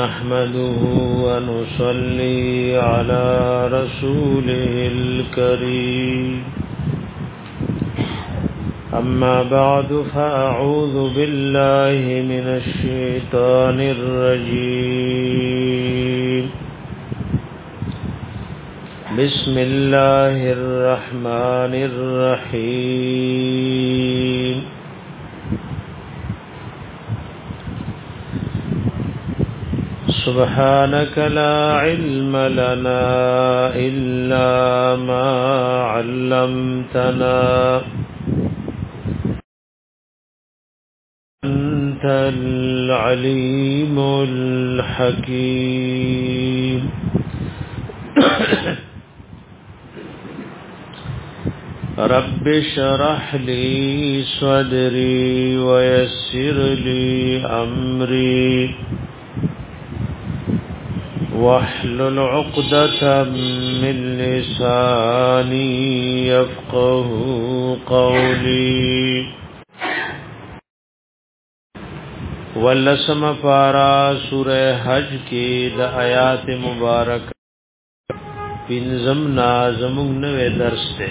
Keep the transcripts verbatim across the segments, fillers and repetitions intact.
نحمده ونصلي على رسوله الكريم أما بعد فأعوذ بالله من الشيطان الرجيم بسم الله الرحمن الرحيم سبحانك لا علم لنا إلا ما علمتنا أنت العليم الحكيم رب اشرح لي صدري ويسر لي أمري واحلل عقدة من لساني يفقه قولي ولسم پارا سورہ حج کی د آیات مبارک پنزم نازم نوے درس تے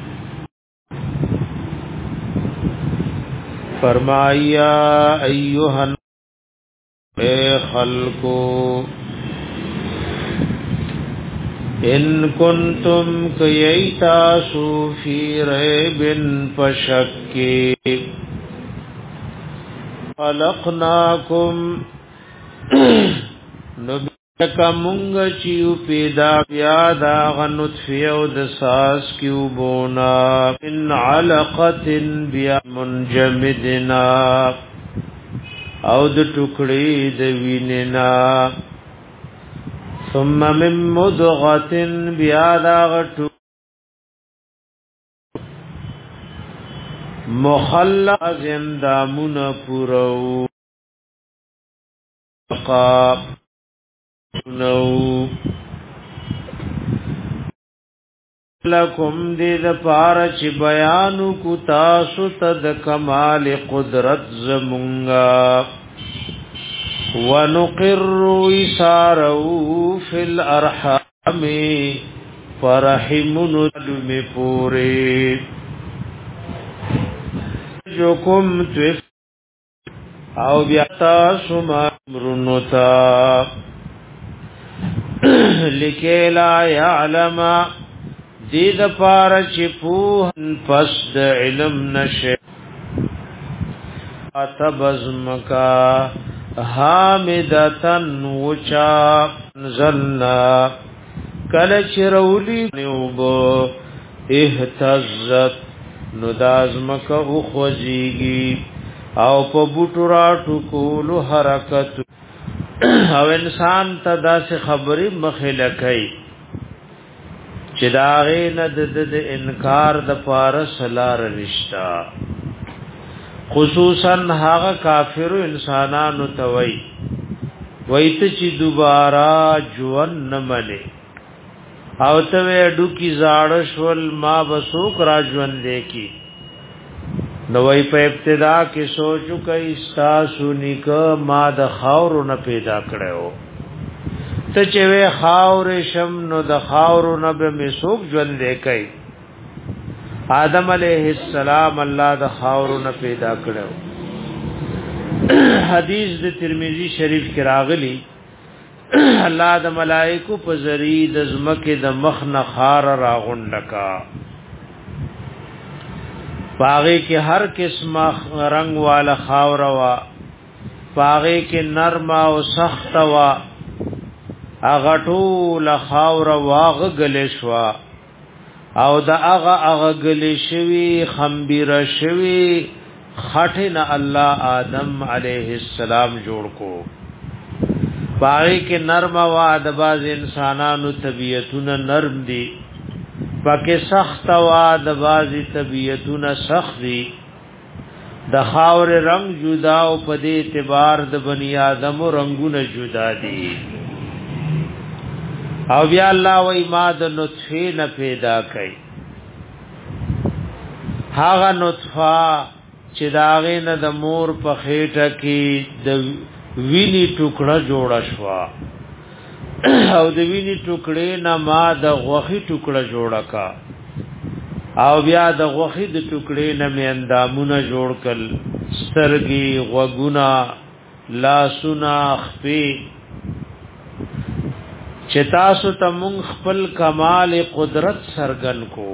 فرمایا ایوہن اے خلقو ان کنتم کییتاسو فی ریبن پشکی خلقناکم نبیکا منگ چیو پیدا بیادا غنطفی او دساس کیو بونا من علقت بیا منجمدنا او د ټکړې د ویننا ثم من مدغه بیادا غټو مخلق زندامون پورو قاب نو لکم دید پارچ بیانو کو تاسو تد کمال قدرت زمونگا ونقر اسارو فی الارحام فرحمن دم پوری جو کم تف او بیاتا سمرنتا لکی لا یعلم دید پارچ پوہن پس د علم نشے تبزمکا حامدتن وچا نزلنا کلچ رولی نیوبو احتزت ندازمک اخوزیگی او پا بوٹراتو کولو حرکت او انسان تا دا سی خبری مخلقی چه داغی ند د انکار د پارس لار نشتا خصوصا هاغه کافر انسانانو توي وایت چې دوباره جوان نه ملي او ته ډو کی زاړه شول ما بسوک راجوان دی کی نو وای په ابتدا کې سوچو کوي تاسو نیک ما د خاور نه پیدا کړو ته چې وې خاور شم نو د خاور نه به مسوک ژوند دی کوي آدم علیہ السلام الله د خاورونو پیدا کړو حدیث د ترمذی شریف کې راغلی الله د ملائکو په ذریعہ د زمکه د مخ نه خار راغونډکا باغې کې هر قسم رنگ والا خاور وا باغې کې نرم او سخت وا اغه ټول خاور واغ غلې شوا او دا اغا اغا گلی شوی خمبیر شوی خټن الله آدم علیہ السلام جوړ کو باغی کې نرم او ادباز انسانانو طبیعتونه نرم دي پکې سخت او ادباز طبیعتونه سخت دي د خاور رنگ جدا او په دې اعتبار د بنی آدم رنگونه جدا دي او بیا الله وای ما د نطفه نه پیدا کړي هاغه نطفه چې داغه نه د مور په خېټه کې د ویني ټوکړه جوړه شوا او د ویني ټوکړې نه ما د غوخي ټوکړه جوړه کا او بیا د غوخي د ټوکړې نه مې اندامونه جوړ کړ سترګي غوګونه لاسونه خپې چې تاسو ته مونږ خپل کمال قدرت سرګن کو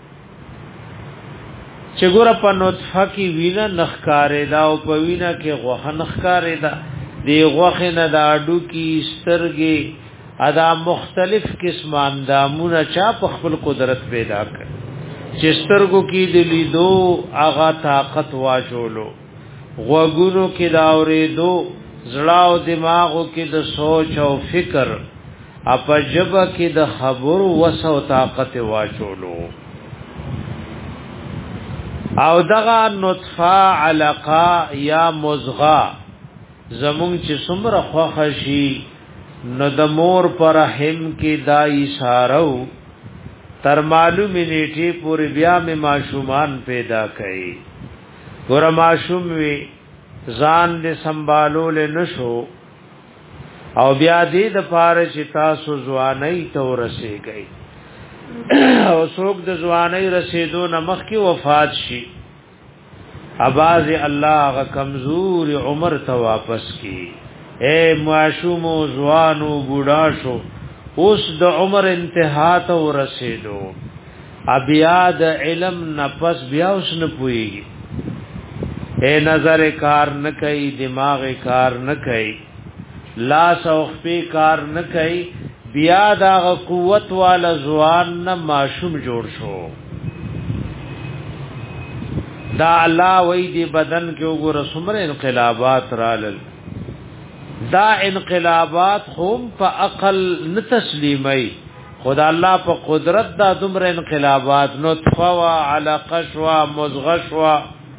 چې ګور په نطفه کې وینا نخکارې دا او په وینا کې غوخه نخکارې دا دی غوخه نه دا اډو کې سترګي ادا مختلف قسم اندامونه چا په خپل قدرت پیدا کړ چې سترګو کې د لیدو اغا طاقت واچولو غوګونو کې دا اورېدو زړه او دماغو کې د سوچ او فکر اپا جبا کې د خبرو وسو طاقت واچولو او دغه نطفه علقه یا مزغه زمون چې څومره خوخه شي نو د مور پر رحم کې دا اشاره تر معلومه نیټه پورې بیا مې ماشومان پیدا کړي ګور ماشوم وی ځان دې سنبالول نشو او بیا دې د پاره چې تاسو ځواني ته ورسېږئ او څوک د ځواني رسیدو نه مخکې وفات شي اباز الله غ کمزور عمر ته واپس کی اے معشوم او ځوانو بوډا شو اوس د عمر انتها ته ورسېدو ابیا د علم نفس بیا اوس نه پوي اے نظر کار نه کوي دماغ کار نه کوي لاس او خپې کار نه کوي بیا دا قوت والا ځوان نه معشوم جوړ شو دا الله وې دی بدن کې وګوره څومره انقلابات رالل دا انقلابات هم په عقل نه تسلیمي خدا الله په قدرت دا دومره انقلابات نطفه وا علقه شوا مزغه شوا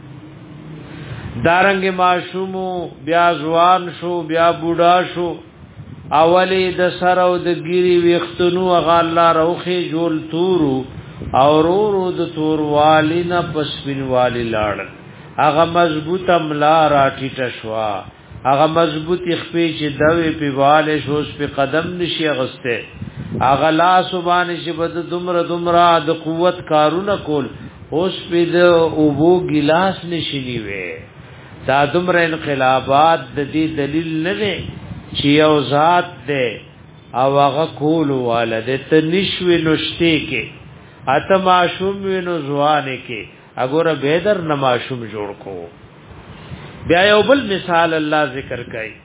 دارنګ معشوم بیا ځوان شو بیا بوډا شو اولی د سر او د ګيري وختونو غا الله روخي جول تورو او ورو د تور والینا پسپین والی لاړ هغه مضبوط املا راټیټ شوا هغه مضبوط خپې چې دوی په والے شوس په قدم نشي غسته هغه لا سبحان شي بد دمر دمرا د قوت کارونه کول اوس په د اوبو ګلاس نشي نیوي دا دمر انقلابات د دې دلیل نه دی چې یو ذات دی او هغه کول والده ته نشوي نشته کې اته معشوم وینو ځوانه کې اګوره بهدر نماشوم جوړ کو بیا یو بل مثال الله ذکر کوي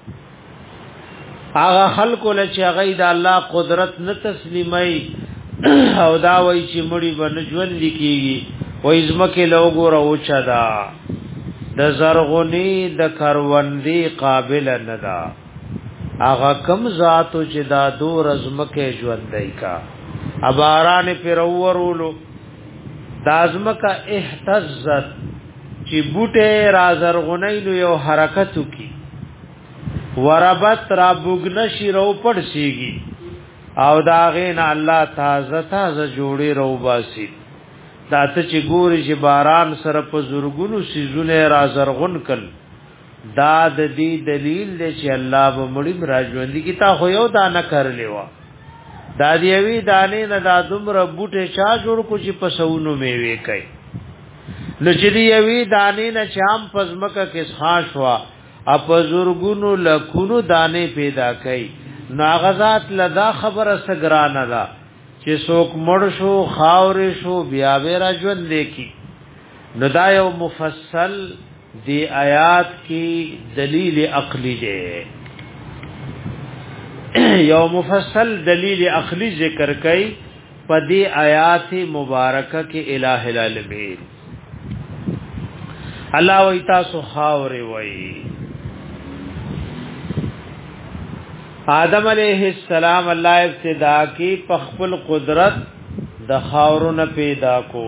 هغه خلق له چې هغه د الله قدرت نه تسلیمي او دا وای چې مړی باندې ژوند لیکيږي وای زمکه له وګوره او چدا د زرغونی د کروندې قابل نه دا هغه کم ذاتو چې دا دور ازمکه ژوند دی کا اباران پر اورولو دازمکا احتزت چې بوټه رازرغونی نو یو حرکتو کی وربت را بوګنشي رو پړسیږي او داغین الله تازه تازه جوړي رو باسي داته چې ګوري چې باران سره په زورګونو سيزونه رازرغون کل دا د دې دلیل دی چې الله به مړی راځوندي کی تا خو یو دا نه کړلی و دا دیوی دانې نه دا دومره بوټه چا جوړ کو چې پسونو میوي کوي نو چې دیوی دانې نه چام پزمکه کې خاص وا اپ زورګونو لکونو دانې پیدا کوي ناغزات لدا خبره سګرانه دا چې څوک مړ شو خاور شو بیا به راځوند دیکي نو دا یو مفصل دی آیات کی دلیل عقلی دی یو مفصل دلیل عقلی ذکر کئی پا دی آیات مبارکہ کی الہ العالمین اللہ ویتا سو خاور وی آدم علیہ السلام اللہ ابتدا کی پخپل قدرت د خاورن پیدا کو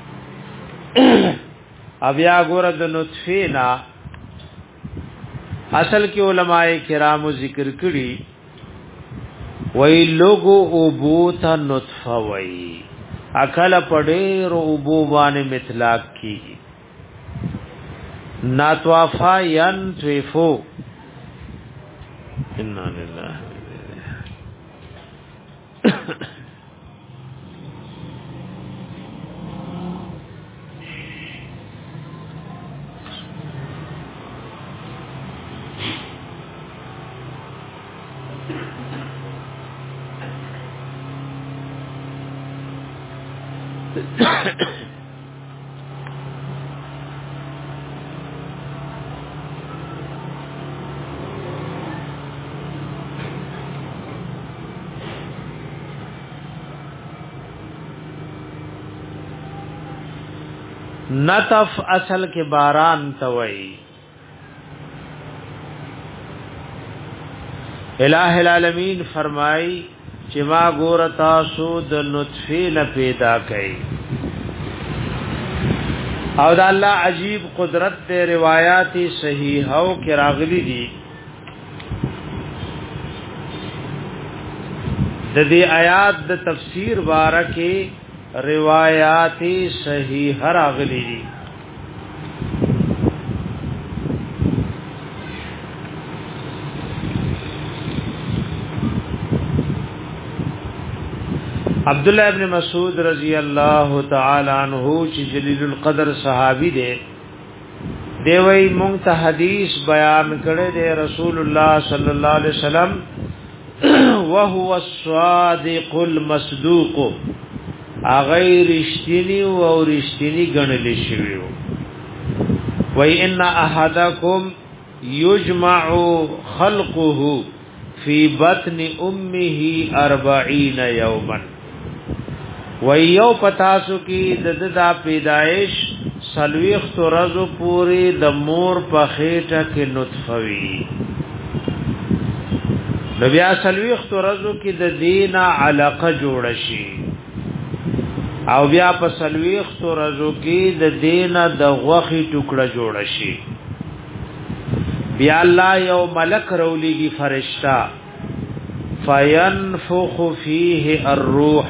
ابیا ګور د نطفه نا اصل کې علماء کرامو ذکر کړي وای لوګو او بوتا نطفه وای اکل پډې رو بو باندې مطلق کی ناتوافا ين تفو انا لله نطف اصل کے باران توئی الہ العالمین فرمائی چې ما ګور تاسو د نطفه نه پیدا کړي او د الله عجیب قدرت ته روایت صحیحه او کې راغلي دي د دې آیات د تفسیر بارکه روایات صحیح راغلی دي عبداللہ ابن مسعود رضی اللہ تعالی عنہ چې جلیل القدر صحابی دی دی وی مونږ ته حدیث بیان کړی دی رسول الله صلی الله علیه وسلم وهو الصادق المصدوق اغیر رشتینی و رشتینی گنل شویو وی ان احدکم یجمع خلقه فی بطن امه اربعین یوما وی یو پتاسو کی دد دا پیدائش سلویخت رزو پوری د مور په خېټه کې نطفوی نبیا سلویخت رزو کی د دینا علقه جوړ شي او بیا په سلويخت ورځو کې د دینه د غوخي ټوکړه جوړ شي بیا الله یو ملک رولېږي فرشتہ فینفخ فیه الروح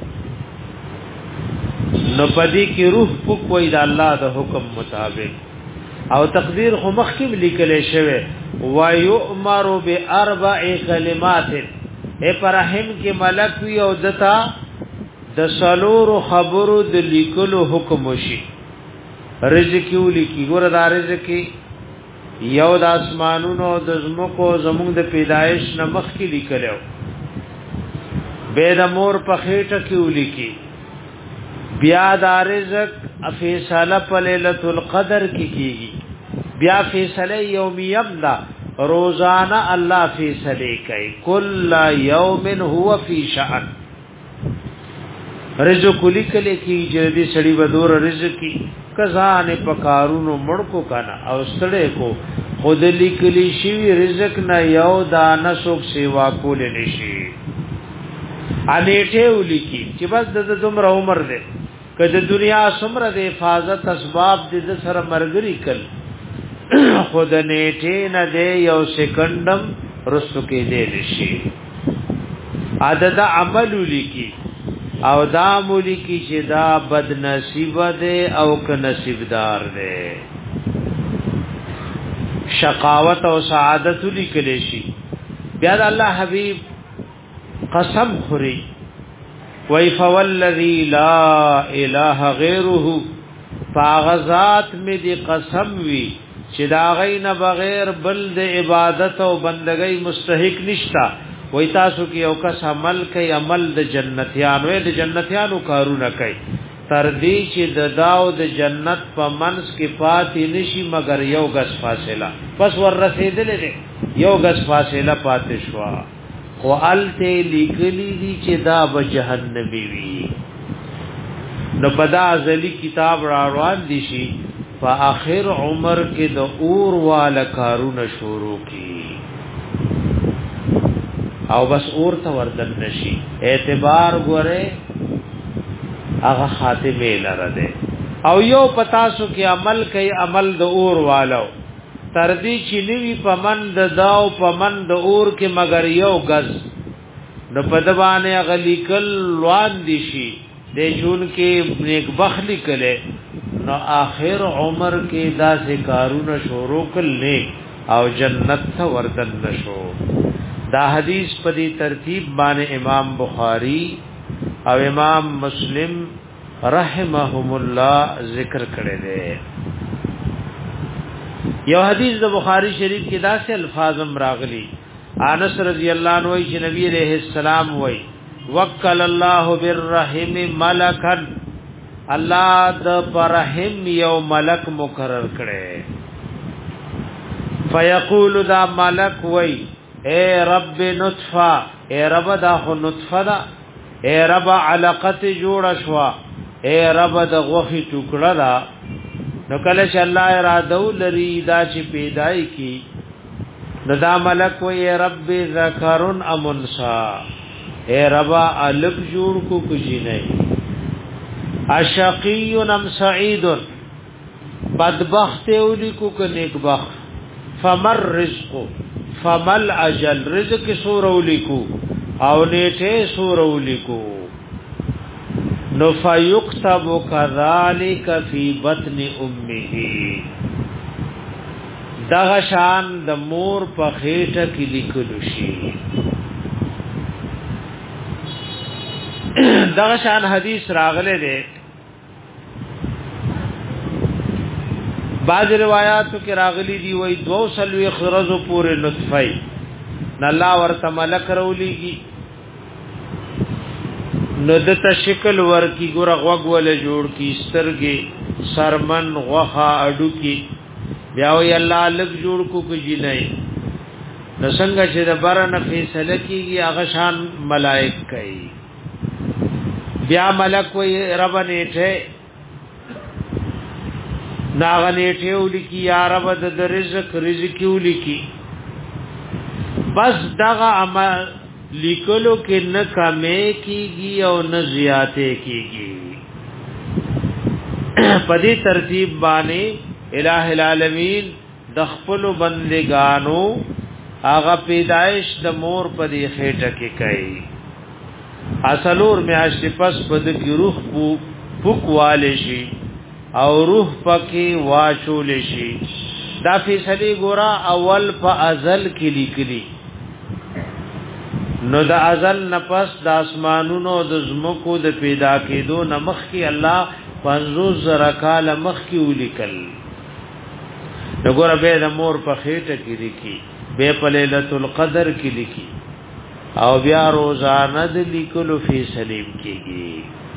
نو پدې کې روح پوکوي د الله د حکم مطابق او تقدیر خو مخکې لیکل شوی و یؤمر باربع کلمات اے پرهم کې ملک وی او دتا د سلور خبرو د لیکلو حکم وشي رزق یو لیکي ګور د رزق یو د اسمانونو د زمکو زمونږ د پیدایش نمخ کې لیکلو به د مور په خېټه کې ولیکي بیا د رزق فیصله په ليله القدر کې کیږي بیا فیصله یومیم دا روزانه الله فیصله کوي کل یوم هو فی شأن رزق لیکل کی جدي سړی بدور رزق کی کزان پکارونو مړکو کنا او ستړې کو خود لیکلی شی رزق نه یو دانه سوک سیوا کول نشي انیټه ولیکي چې بس د دومره عمر ده کله دنیا سمره د حفاظت اسباب د سره مرګري کل خود نیټه نه ده یو سکندم رسو کې دی نشي عدد عمل ولیکي او دا مولی کی چې دا بد نصیب ده او ک نصیبدار ده شقاوت او سعادت لیکل شي بیا الله حبیب قسم خوري وای فوالذی لا اله غیره فغزات می دی قسم وی چې دا غین بغیر بل د عبادت او بندګۍ مستحق نشتا وای تاسو کې یو کس عمل کوي عمل د جنتیانو د جنتیانو کارونه کوي تر دې چې د داو د جنت په منس کې پاتې نشي مگر یو غس فاصله پس ور رسیدلې ده یو غس فاصله پاتې شو خو الته لیکلي دي چې دا به جهنمی وي نو پدا ازلی کتاب را روان دي شي په اخر عمر کې د اور والا کارونه شروع کی او بس اور ته وردن نشي اعتبار ګوره هغه خاتمه لره ده او یو پتا سو کې عمل کوي عمل د اور والو تر دې چې نیوی پمن د داو پمن د اور کې مگر یو غز نو پدوانه غلی کل روان دي شي د جون کې نیک بخلی کله نو آخر عمر کې داسې کارونه شروع کړل او جنت ته وردن نشو دا حدیث په دې ترتیب باندې امام بخاری او امام مسلم رحمهم الله ذکر کړی دی. یو حدیث د بخاری شریف کې داسې الفاظم راغلي. انس رضی الله عنه چې نبی علیہ السلام وای وکل الله بالرحم ملکا، الله د برحم یو ملک مقرر کړي. فیقول دا ملک وای اے رب نطفه، اے رب دا خو نطفه دا، اے رب علقت جوړ شوا، اے رب د غوخي ټوکړه دا. نو کله چې الله اراده لري دا چې پیدای کی نو دا ملک وای اے رب ذکرن ام انثى، اے رب الک جوړ کو کچھ نه، اشقی ام سعید، بدبخت اولی کو ک نیک بخت، فمر رزق فمل اجل، رزق سور اولی کو او نیټه سور اولی کو. نو فیکتب کذالک فی بطن امه، دغه شان د مور په خېټه کې لیکل شي. دغه شان حدیث راغله ده بعض روایاتو کې راغلي دی وای دو سلوي خرزو پورې نطفه نه الله ورته ملک رولېږي، نو دته شکل ورکی ګور غوګ ول جوړ کی سترګې سرمن غوخه اډو کی بیا وی الله لګ جوړ کو کوي نه نو څنګه چې د بارنه فیصله کیږي هغه شان ملائک کوي. بیا ملک وی رب نیټه ناغ نیټه ولیکي یا رب د رزق رزق ولیکي. بس دغه عمل لیکلو کې نه کمې کیږي او نه زیاتې کیږي. په دې ترتیب باندې الہ العالمین د خپل بندگانو هغه پیدائش د مور په دې خېټه کې کوي. اصلور میاشتې پس په دې روح پوکواله شي او روح پکې واچول شي. دا فیصله ګورا اول په ازل کې لیکلي، نو د ازل نفس د اسمانونو د زمکو د پیدا کېدو نمخ کې الله پنځوس زره کال مخ کې ولیکل. نو ګور به د مور په خېټه کې لیکي، به په ليله القدر کې لیکي او بیا روزانه د لیکلو فیصله کېږي.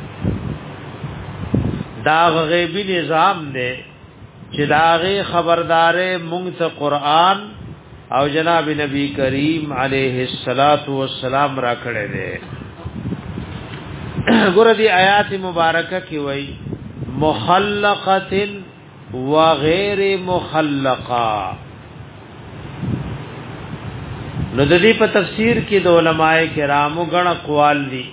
دا غیبی نظام دی چې داغه خبردارې مونږ ته قران او جناب نبی کریم علیه الصلاۃ والسلام را کړی دی. ګور دی آیات مبارکه کې وای مخلقه و غیر مخلقه. نو د دې په تفسیر کې د علماء کرامو غن اقوال دي.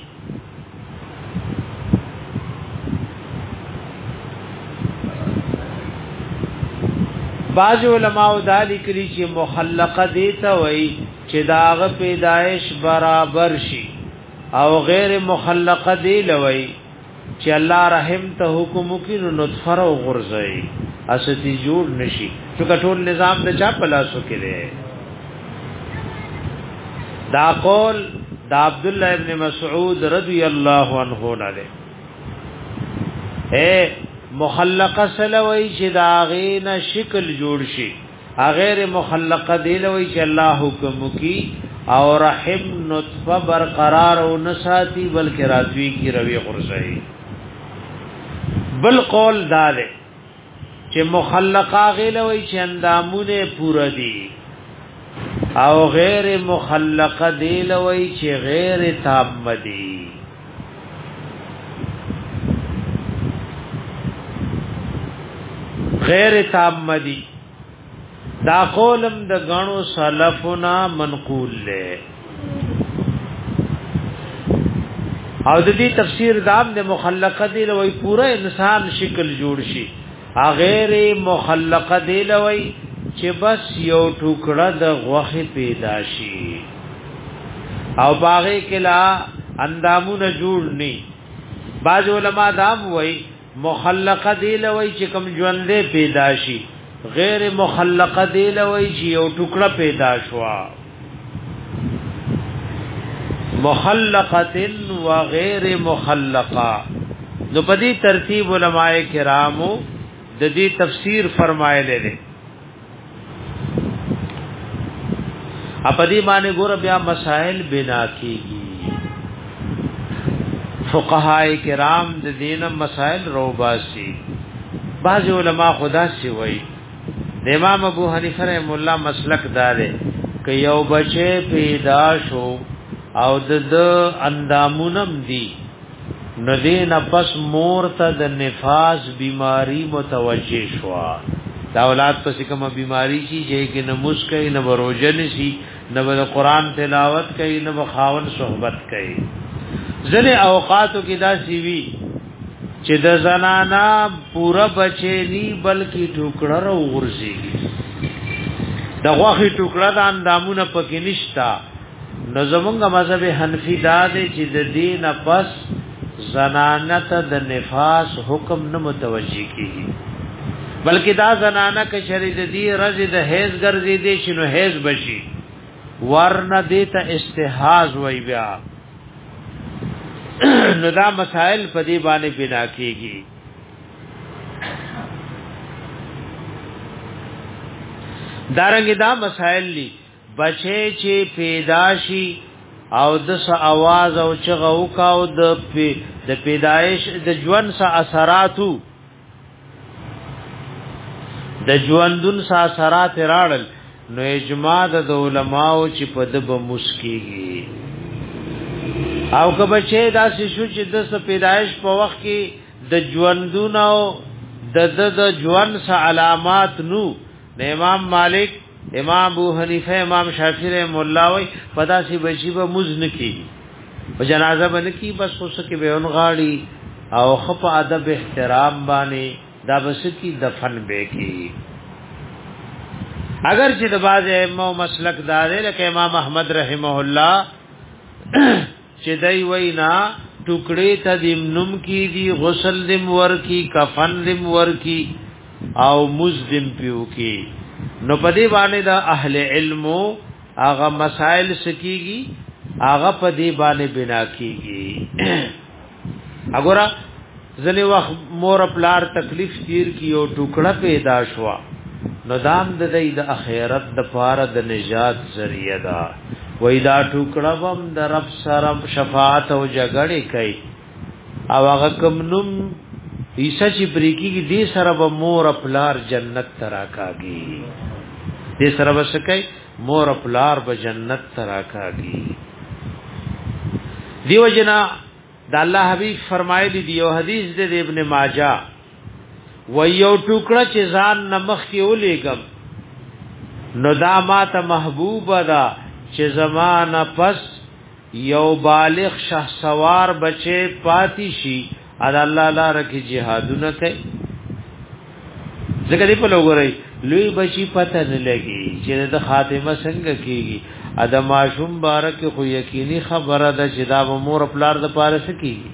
بعض علماء دا لیکلي چې مخلقه دي ته وای چې داغه پیدائش برابر شي، او غیر مخلقه دی لوي چې الله رحم ته حکم کوي نو نطفه او غرزي استی جوړ نشي. چې ټول نظام د چا په لاس کې دی. دا قول دا عبد الله ابن مسعود رضی الله عنه نه اے مخلقه سلوي چې دا غینه شکل جوړ شي، غیر مخلقه دی لوي چې الله حکم کوي او رحم نطفه برقرار او نساتی بلکې راتوی کی روي غرزي. بل قول دار چې مخلقه غیلوي چې اندامونه پورا دي، او غیر مخلقه دی لوي چې غیر تام دي. غیر تام دي دا قولم د غنو سلفنا منقول له. او د دې تفسیر دام د مخلقه دی لوي پورا انسان شکل جوړ شي، غیر مخلقه دی لوي چې بس یو ټوکړه د غوخه پیدا شي او باغې کلا اندامونه جوړ ني. باج علماء دام وای مخلقه دی لوي چې کوم ژوندې پیدا شي، غیر مخلقه دی لوي چې یو ټوکړه پیدا شوا. مخلقه و غیر مخلقه. نو په دې ترتیب علماء کرامو د دې تفسیر فرمایلی دي. په دې باندې ګور بیا مسائل بنا کیږي. فقهاء کرام د دینه مسائل روباسي. بعض علماء خدا سی وای د امام ابو حنیفه رحم الله مسلک دار ک یو بچی پیدا شو او د اندامونم دی ندین پس مور ته د نفاس بیماری متوجه شو. دا اولاد پس کومه بیماری شي چې کې نه مسکې نه وروجن شي نه د قران تلاوت کوي نه خاون صحبت کوي. ځنه اوقاتو کې دا سی وی چې د زنانا پورا بچی نی بلکې ټوکړه را ورسیږي. د غوخي ټوکړه د اندامونه پکې نشتا. نو زمونږ مذهب حنفی دا دی چې د دین پس زنانه ته د نفاس حکم نه متوجي کیږي بلکې دا زنانه کې شری د دې رز د هیز ګرځي دي شنو هیز بشي ورنه دې ته استحاز وای بیا. نو دا مسائل په دې باندې بنا کیږي. دارنګ دا مسائل لی بچي چې پیدا شي او د س आवाज او چغه وکاو د د پیدایش د ژوند سره اثراتو د ژوندون سره اثرات راړل نو اجماع د علماء چې په د بمسکیږي. او که بچی داسې شو چې د پیدایش په وخت کې د ژوندون او د د ژوند سره علامات نو امام مالک امام ابو حنیفه امام شافعی رحم الله وی پداسي بچی به مزن کی په جنازه باندې کی بس اوس کې به اون غاړي او خپ ادب احترام باندې دا بس کی دفن به کی. اگر چې د باز ائمه مسلک دار لکه امام احمد رحمه الله چې دای وینا ټوکړې ته دمنم کی دی غسل دم ور کی کفن دم ور کی او مزدم پیو کی. نو پدی باندې دا اهل علم هغه مسائل سکیږي هغه پدی باندې بنا کیږي. وګوره ځنی وخت مور پلار تکلیف تیر کیو ټوکړه پیدا شوا نو دام د دې د اخرت د پاره د نجات ذریعہ دا وای دا ټوکړه بم د رب سره شفاعت او جګړه کوي او هغه کوم نوم ایسا چې پریکی کی دې سره به مور پلار جنت تراکاږي. دې سره وسکای مور پلار به جنت تراکاږي. دیو جنا د الله حبیب فرمایلی دی یو حدیث د ابن ماجه و یو ټوکړه چې ځان نمخ کې ولېګم نو دا ماته محبوب ده چې زمانہ پس یو بالغ شه سوار بچي پاتی شي ادا الله لاره کې جهادونه کوي. ځکه دې په لوګوري لوی بچي پته نه لګي چې د خاتمه څنګه کیږي. ادا ماشوم بارک خو یقیني خبره ده چې دا مور پلار د پاره سکیږي.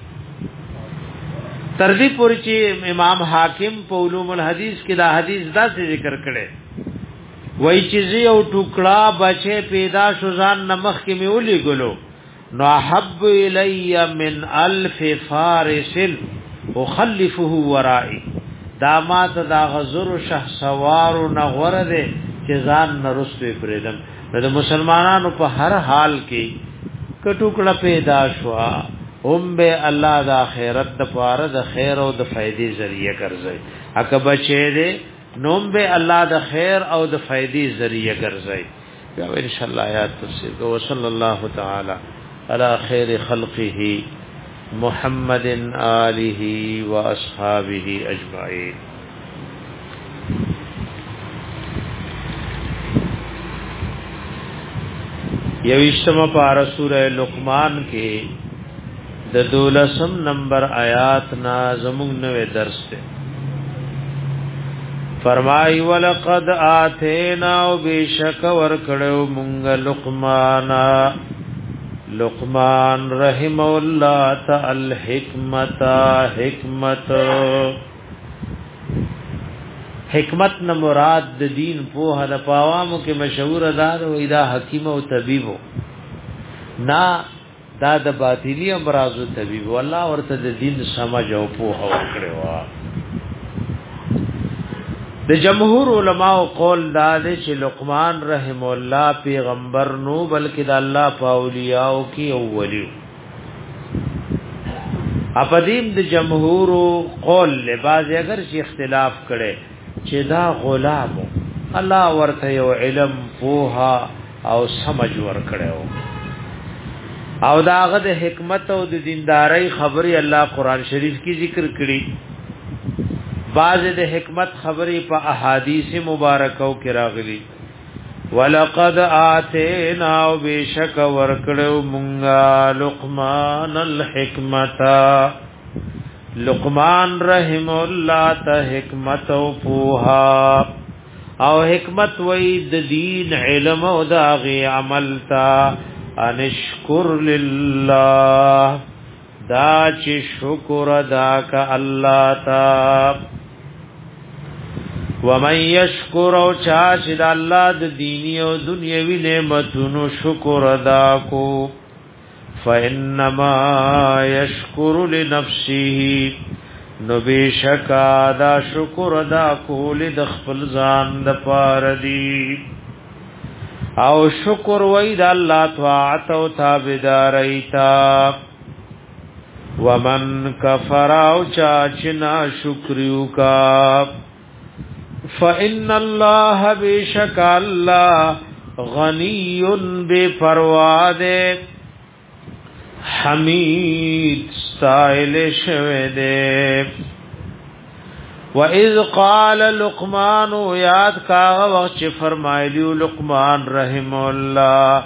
تر دې پورې چې امام حاکم په علوم الحدیث کې دا حدیث دا ذکر کړي وای چې یو ټوکړه بچي پیدا شو ځان نمخ کې میولې ګلو نو حب الی من الف فارس اخلفه ورائی دا مات دا غزر شه سوار نغور دے چې ځان نرستوي پریدم. د مسلمانانو په هر حال کې کټوکړه پیدا شوا هم به الله د آخرت د پاره د خیر او د فائدې ذریعہ ګرځي. اګه بچي دې نوم به الله د خیر او د فائدې ذریعہ ګرځي. بیا ان شاء الله آیات تفسیر کو صلی الله تعالی على خير خلقه محمد آله واصحابه اجمعين. یوشتم پارا سورہ لقمان کے د دولسم نمبر آیات نا زمون نوے درس تے فرمائی ولقد آتینا و بیشک ورکڑو منگ لقمانا لقمان رحم اللہ تا الحکمتا حکمت حکمت نہ مراد د دین په هدا پاوامو کې مشهور ادار او ادا حکیم او طبيب نا دا د باطنی امراض طبيب والله ورته د دین سمجھ او په هو کړو. د جمهور علماء قول دا دی چې لقمان رحم الله پیغمبر نو بلکې د الله په اولیاء او کې اولی. اپدیم د جمهور قول له باز اگر چې اختلاف کړي چې دا غلام الله ورته یو علم پوها او سمجھ ور کړو او داغه د حکمت او د دیندارۍ خبري الله قران شریف کې ذکر کړي. بعض د حکمت خبرې په احادیث مبارکو کې راغلي. ولقد آتینا بشک ورکړو مونږه لقمان الحکمتا لقمان رحم الله ته حکمت او پوها او حکمت وې د دین علم او د عمل تا انشکر لله دا چې شکر ادا کا الله تا ومن یشکر او چا چې د الله د دینی او دنیوي نعمتونو شکر ادا کو فانما یشکر لنفسه نو بشکا دا شکر ادا کول د خپل ځان د پاره دی او شکر وای د الله طاعت او تابعداري تا. ومن کفر او چا چې نا شکریو کا فإن الله بشک الله غنی بے پروا دے حمید سائل شوه دے. وَإِذْ قَالَ لُقْمَانُ یاد کا وقت فرمایلیو لقمان رحم الله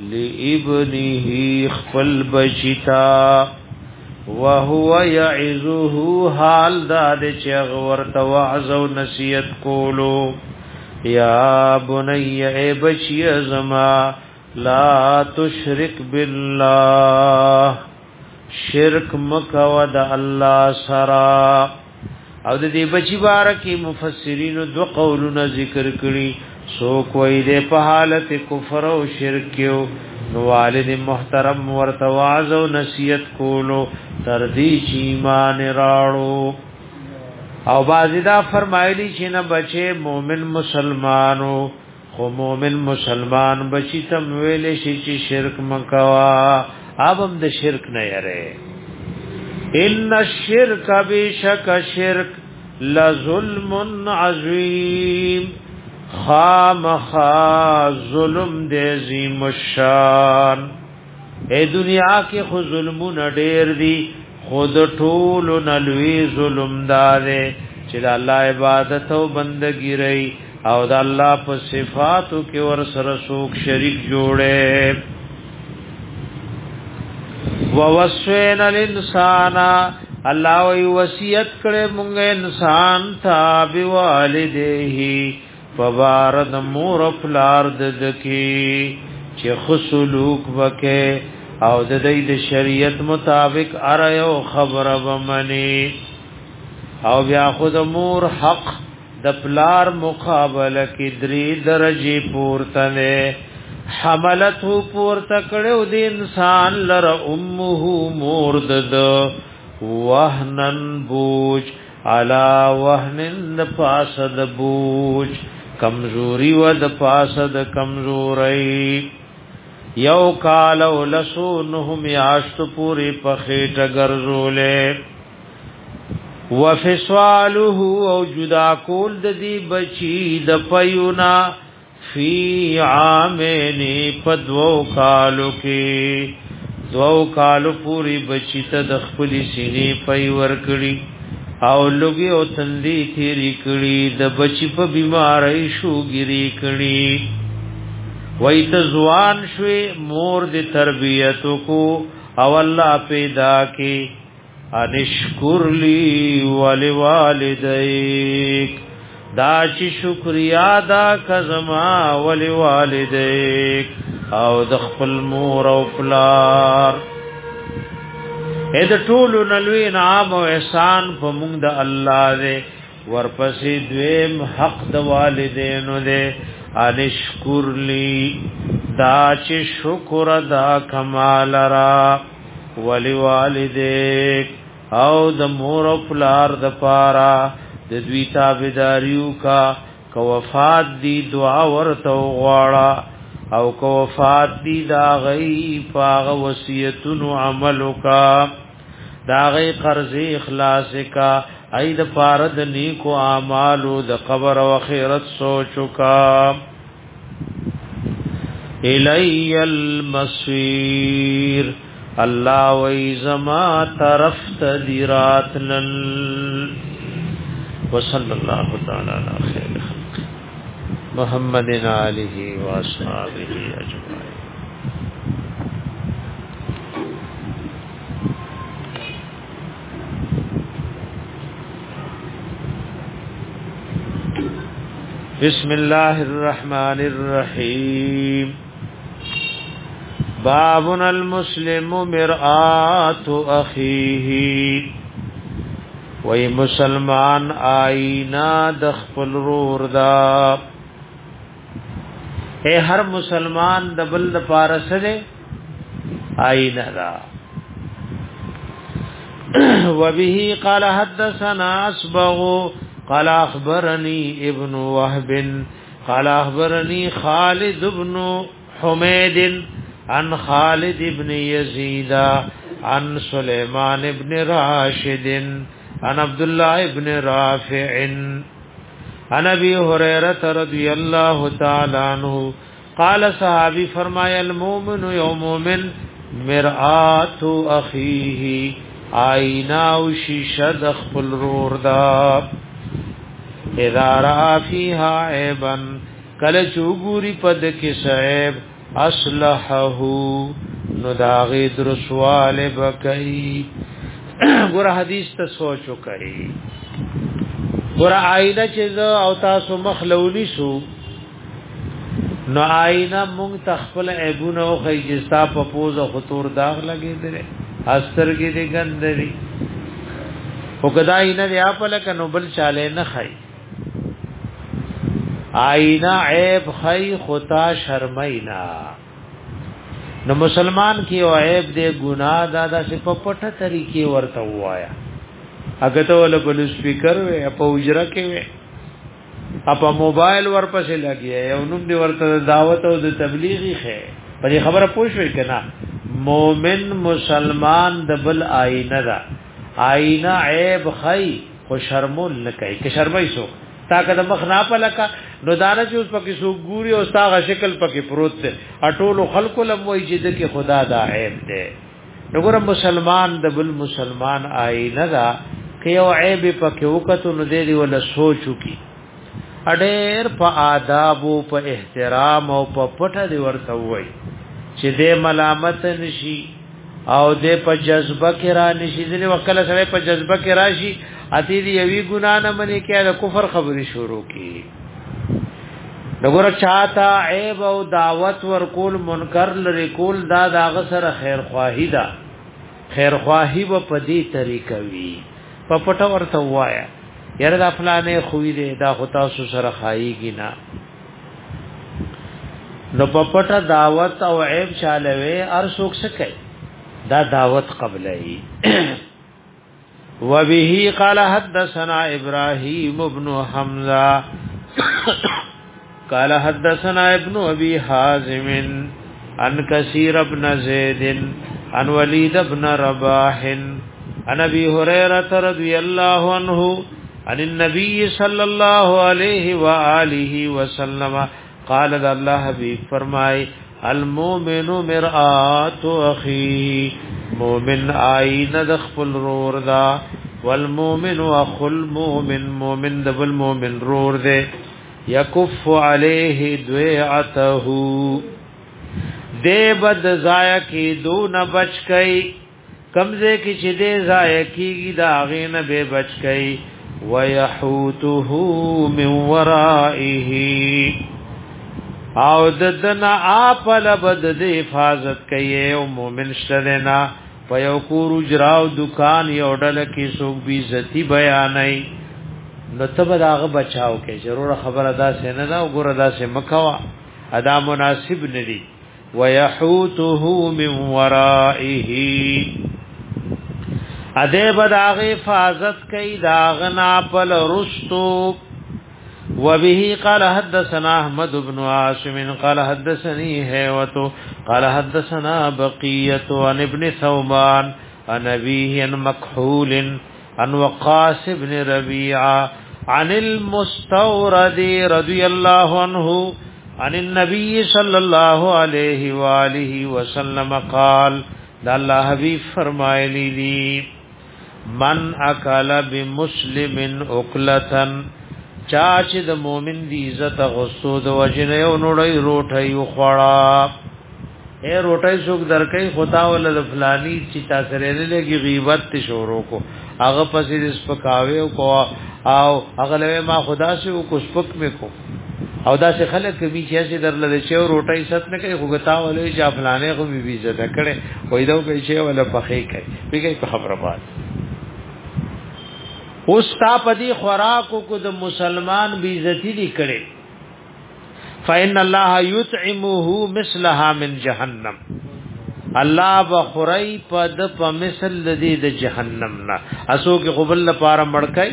لابنه خپل بچتا وهو يعظه حال داد چې ورته وعظ او نصیحت کولو. یا بني ای بچی زما لا تشرک بالله شرک مکو د الله سرا. او د دې بچی بارکی مفسرین دو قولونه ذکر کړي. سو کوئی دې په حالت کفر او شرک کېو نو والد محترم ورته واعظ او نصیحت کولو تر دې چې ایمان راړو. او بازیدا فرمایلی چې نه بچي مؤمن مسلمانو خو مؤمن مسلمان بچی تم ویلې شي چې شرک مکوا ابم د شرک نه یره. ان الشرک بشک شرک لظلم عظیم خامخا ظلم دے عظیم الشان. اے دنیا کې خو ظلمونه ډېر دي خود ټول نلوي ظلم دارې چې د الله عبادت او بندګي رہی او د الله په صفاتو کې ور سره څوک شریک جوړه. ووصينا الانسان الله وی وصیت کړه مونږ انسان ته بوالديه فبارد مور افلار ددکی چې خسلوک وکه او د دې د شریعت مطابق ارایو خبره ومني او بیا خود مور حق د پلار مقابله کې درې درجه پورته نه حملته پورته کړو د انسان لره امه مور دد وهنن بوج علا وهنن پاسد بوج کمزوری و د پاسد کمزوری. یو کال او لسو نهم یاشت پوری پخیٹ گرزولے. وفصاله او جدا کول د دی بچی د پیونا فی عامین پدوو کالو کی دو کالو پوری بچی ته د خپل سینې پي ور کړی او لوګي او تندې تیری کړي د بچی په بیماری شو ګری کړي. وای ته ځوان شوي مور د تربیت کو او الله پیدا کی انشکر لی ولوالدیک دا چې شکریا دا کزما ولوالدیک او د خپل مور او پلار. اې د ټولو نلوي انعام او احسان په موږ د الله دې ورپسې دویم حق د والدینو دې انشکر لی دا چې شکر دا کمال را ولی والدیک او د مور او پلار د پارا د دوی تابعداریو کا کو وفات دی دعا ورته غواړه او کو وفات دی دا غي پاغه وصیتونو عملو کا دا غي قرض اخلاص کا اید پارد نیکو اعمالو د قبر او خیرت سوچو کا الی المصیر الله وی زما طرف تدیراتن وصلی الله تعالی علی خیر خلق محمد علیه و اصحابہ اجمعین. بسم الله الرحمن الرحیم. باب المسلم مرآت اخیه وی مسلمان آئینہ د خپل رور دا. اے ہر مسلمان د بل د پارس دے آئینہ دا. وبه قال حدثنا اصبغ قال اخبرني ابن وهب قال اخبرني خالد بن حميد عن خالد بن يزيد عن سليمان بن راشد عن عبد الله بن رافع عن ابي هريره رضي الله تعالى عنه قال صحابي فرمایا المؤمن يوم مرآت اخيه آئینہ او شیشہ د خپل رور دا. اذا را فيها عيبا کله چوغوري پد کې صاحب اصلحه نو داغه درسواله بکئی. ګور حدیث ته سوچو کوي. ګور آئینه چې او تاسو مخلولی شو نو آئینه مونږ تخپل عیبونه او خیجستا په پوزه خطور داغ لګې درې استر کې دې ګندري او کدا آئینه بیا په لکه نو بل چاله نه خای. آئینہ عیب خی خطا شرمینا نو مسلمان کی او عیب دے گناہ دادا سے پپٹا طریقے ورته وایا. اگه ته ول بل سپیکر وې په اجرا کې وې اپا موبایل ورپسې لګیا یو نوم دی ورته دعوت او د تبلیغی خې په خبره پوښوي کنا. مومن مسلمان د بل آئینہ دا. آئینہ عیب خی خو شرمول نه کوي که شرمای سو تا کده مخ نه پلکا نو دانه چې اوس پکې سو ګوري او تاغه شکل پکې پروت دی اټولو خلکو لموي چې د کې خدا دا عیب دی. نو ګور مسلمان د بل مسلمان آئینہ دا که یو عیب پکې وکړو نو دې دی ولا سوچو کی اډېر په آداب او په احترام او په پټه دی ورته وای چې دې ملامت نشي او دې په جذبه کې را نشي. ځنې وکړه سره په جذبه کې راشي اتی دی یوی ګنا نه منی کې د کفر خبري شروع کی. دغه چاته عیب او دعوت ورکول منکر لری کول دا داغه سره خیر خواهی دا. خیر خواهی په پدی طریقه وی په پټه ورته وایا یره د فلانه خوې دی دا خطا سو سره خایيږي نه. نو په پټه دعوت او عیب چالوي ار څوک سکے دا دعوت قبلای. وبه قال حدثنا ابراهيم بن حمزه قال حدثنا ابن ابي حازم عن كثير بن زيد عن وليد بن رباح عن ابي هريره رضي الله عنه عن النبي صلى الله عليه واله وسلم قال الله حبيب فرمائے المؤمن مرآت اخی مومن آئینہ د خپل رور دا. والمؤمن اخو المؤمن مومن د بل مومن رور دے. یکف علیہ دویعته دے بد ضایع کی دو نہ بچ گئی کمزے کی چې دے ضایع کیږي دا غین به بچ گئی. ویحوته من ورائه او ددنا اپل بد د حفاظت کوي او مومن شرنا په یو کور اجراو دکان یو ډل کې سوق بي عزتي بیانای نو ته به داغه بچاو کې ضرور خبره دا سینه دا وګوره دا سه مکوا ادا مناسب ندي ويحوته من ورائه ادب داغ حفاظت کئ داغنا پل رستو وبه قال حدثنا احمد بن عاصم قال حدثني هيوة قال حدثنا بقية عن ابن ثوبان عن أبيه عن مكحول عن وقاص بن ربيعة عن المستورد رضي الله عنه عن النبي صلى الله عليه وآله وسلم قال دا اللہ حبیب فرمائے لی من اکل بمسلم اکلتن چاچ د مومن دی عزت غصو د وجنه یو نړۍ روټي خوړا اے روټي څوک درکې خدا ول د فلانی چې تاسو لري لګي غیبت ته شروع کو هغه پسې د سپکاوي کو او هغه له ما خدا سي کو سپک مې کو او دا څه خلک کبي چې درل چې روټي ست نه کوي خو تا ولې چې فلانه خو بي عزت کړي وای دا کوي چې ولا پخې کوي پیګي په خبره باندې اوس تا پدی خوراکو کو د مسلمان بی عزتی دی کړي فإن الله يطعمه مثلها من جهنم الله بخوري پد په مثل دی د جهنم نا اسو کې قبل لپاره مړکای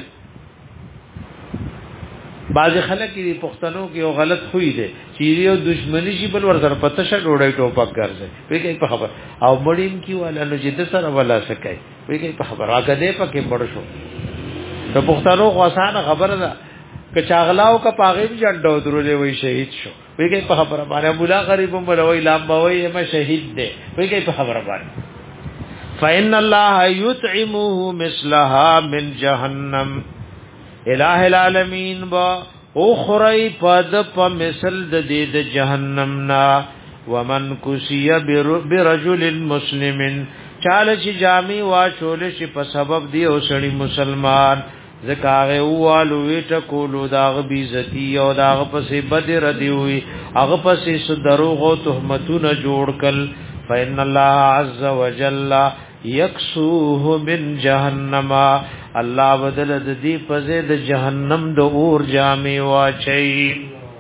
بعض خلک دی پښتنو کې یو غلط خوې دي چې یو دشمنی شي بل ور سره پته شه ډوړی ټوپک ګرځي وی کوي په خبر او مړیم کی ولا نو جد سره ولا سکای وی کوي په خبر راګه دې پکې مړ شو د پښتنو غوسانه خبره ده ک چاغلاو کا پاغیم جنډو درولې وای شهید شو وی کوي په خبره باندې مولا غریب مولوی لامبوي ما شهید دی وی کوي په خبره باندې فإن الله يطعمه مثلها من جهنم الہ العالمین با اخری پد په مثل د دې د جهنم نا ومن کسی برجل مسلم چاله چې جامع وا چول شي په سبب دی او سړی مسلمان زکاغه والو ویټ کولو داغ بیزتی او داغ پسې بدر دی وی هغه پسې سدروغ او تهمتونه جوړ کل فإن الله عز وجل یکسوه من جهنم الله بدل د دې پسې د جهنم د اور جامع واچي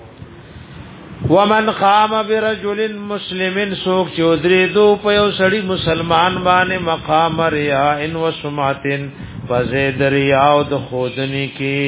ومن قام برجل مسلم سوق چودري دو په یو سړی مسلمان باندې مقام ریا ان وسماتن فزید ریا او د خودنی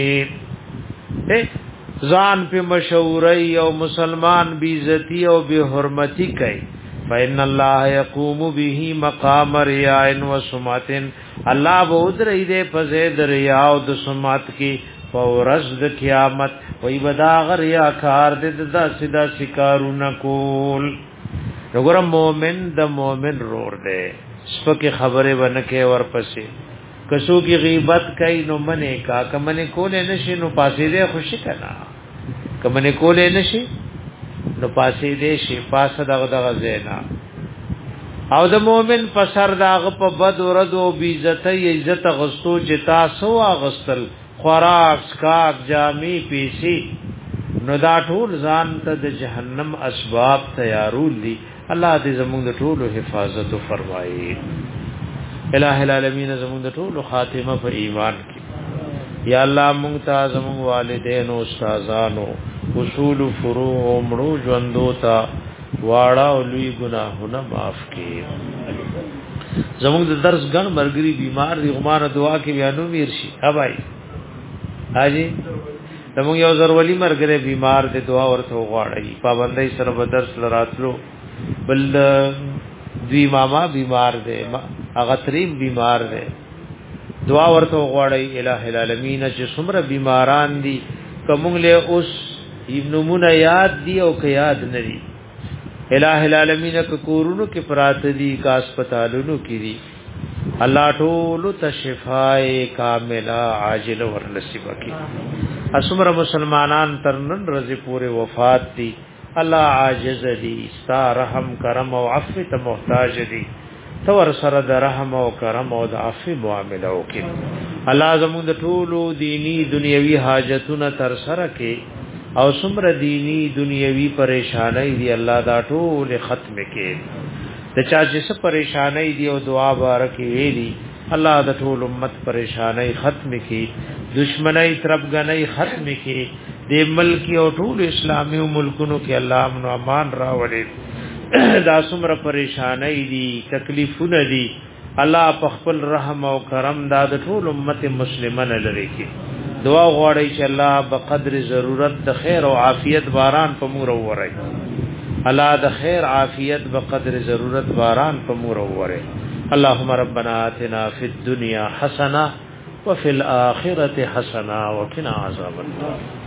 کې ځان په مشوري او مسلمان بی عزتی او به حرمتی کوي فإن الله يقوم به مقام ریا ان وسماتن الله بودري دې فزید ریا او د سمات کې فورز د قیامت وای بدا غر یا کار دې د سیدا شکارونه کول وګوره مؤمن د مؤمن رور دې سپکه خبره ونکه ورپسې کسو کی غیبت کای نو منه کا کمنه کولې نشي نو پاسې دې خوشی کنا کمنه کولې نشي نو پاسې دې شي پاسه دغه دغه زینا او د مؤمن په سر داغه په بد ورځ او بی عزت عزت غستو جتا سو غستل خوراک سکاک جامی پیسی نو دا ټول ځان ته د جهنم اسباب تیارول دي الله دې زموږ د ټولو حفاظت فرمایي الہ العالمین زموږ د ټولو خاتمه په ایمان کې یا الله مونږ ته زموږ والدین او استادانو اصول فروع عمرو ژوندو تا واړه او لوی ګناهونه معاف کړي زموږ د درس ګڼ مرګري بیمار دي غمانه دعا کې بیانو میر شي هاوای حاجی زموږ یو زرولی مرګره بیمار دي دعا ورته غواړي پابندۍ سره به درس لراتلو بل دوی ماما بیمار دي هغه تریم بیمار دي دعا ورته غواړي الہ العالمین چې څومره بیماران دي کومه له اوس ابنمونه یاد دي او که یاد نه دي الہ العالمین ک کورونو کې پرات دي کا هسپتالونو کې دي الله ټول ته شفای کامله عاجل ور نصیب کړي اسمر مسلمانان ترنن رضی پورے وفات دي الله عاجز دي ستا رحم کرم او عفو ته محتاج دي تور سره د رحم او کرم او د عفو معاملې وکړي الله زموږ د ټول دینی دنیوي حاجتونه تر سره کې او سمر دینی دنیوي پریشانای دي الله دا ټول ختم کړي د چا چې څه پریشانای دی او دعا بارکې ویلي الله د ټول امت پریشانای ختم کړي دشمنای طرفګنای ختم کړي د ملک او ټول اسلامي ملکونو کې الله امن او امان راوړي دا څومره پریشانای دي تکلیفونه دي الله په خپل رحم او کرم دا د ټول امت مسلمانانو لري کې دعا غواړي چې الله په قدر ضرورت د خیر او عافیت باران په مور وره الله د خیر عافیت په قدر ضرورت باران په مور وره اللهم ربنا آتنا فی الدنيا حسنه وفي الاخره حسنه وقنا عذاب النار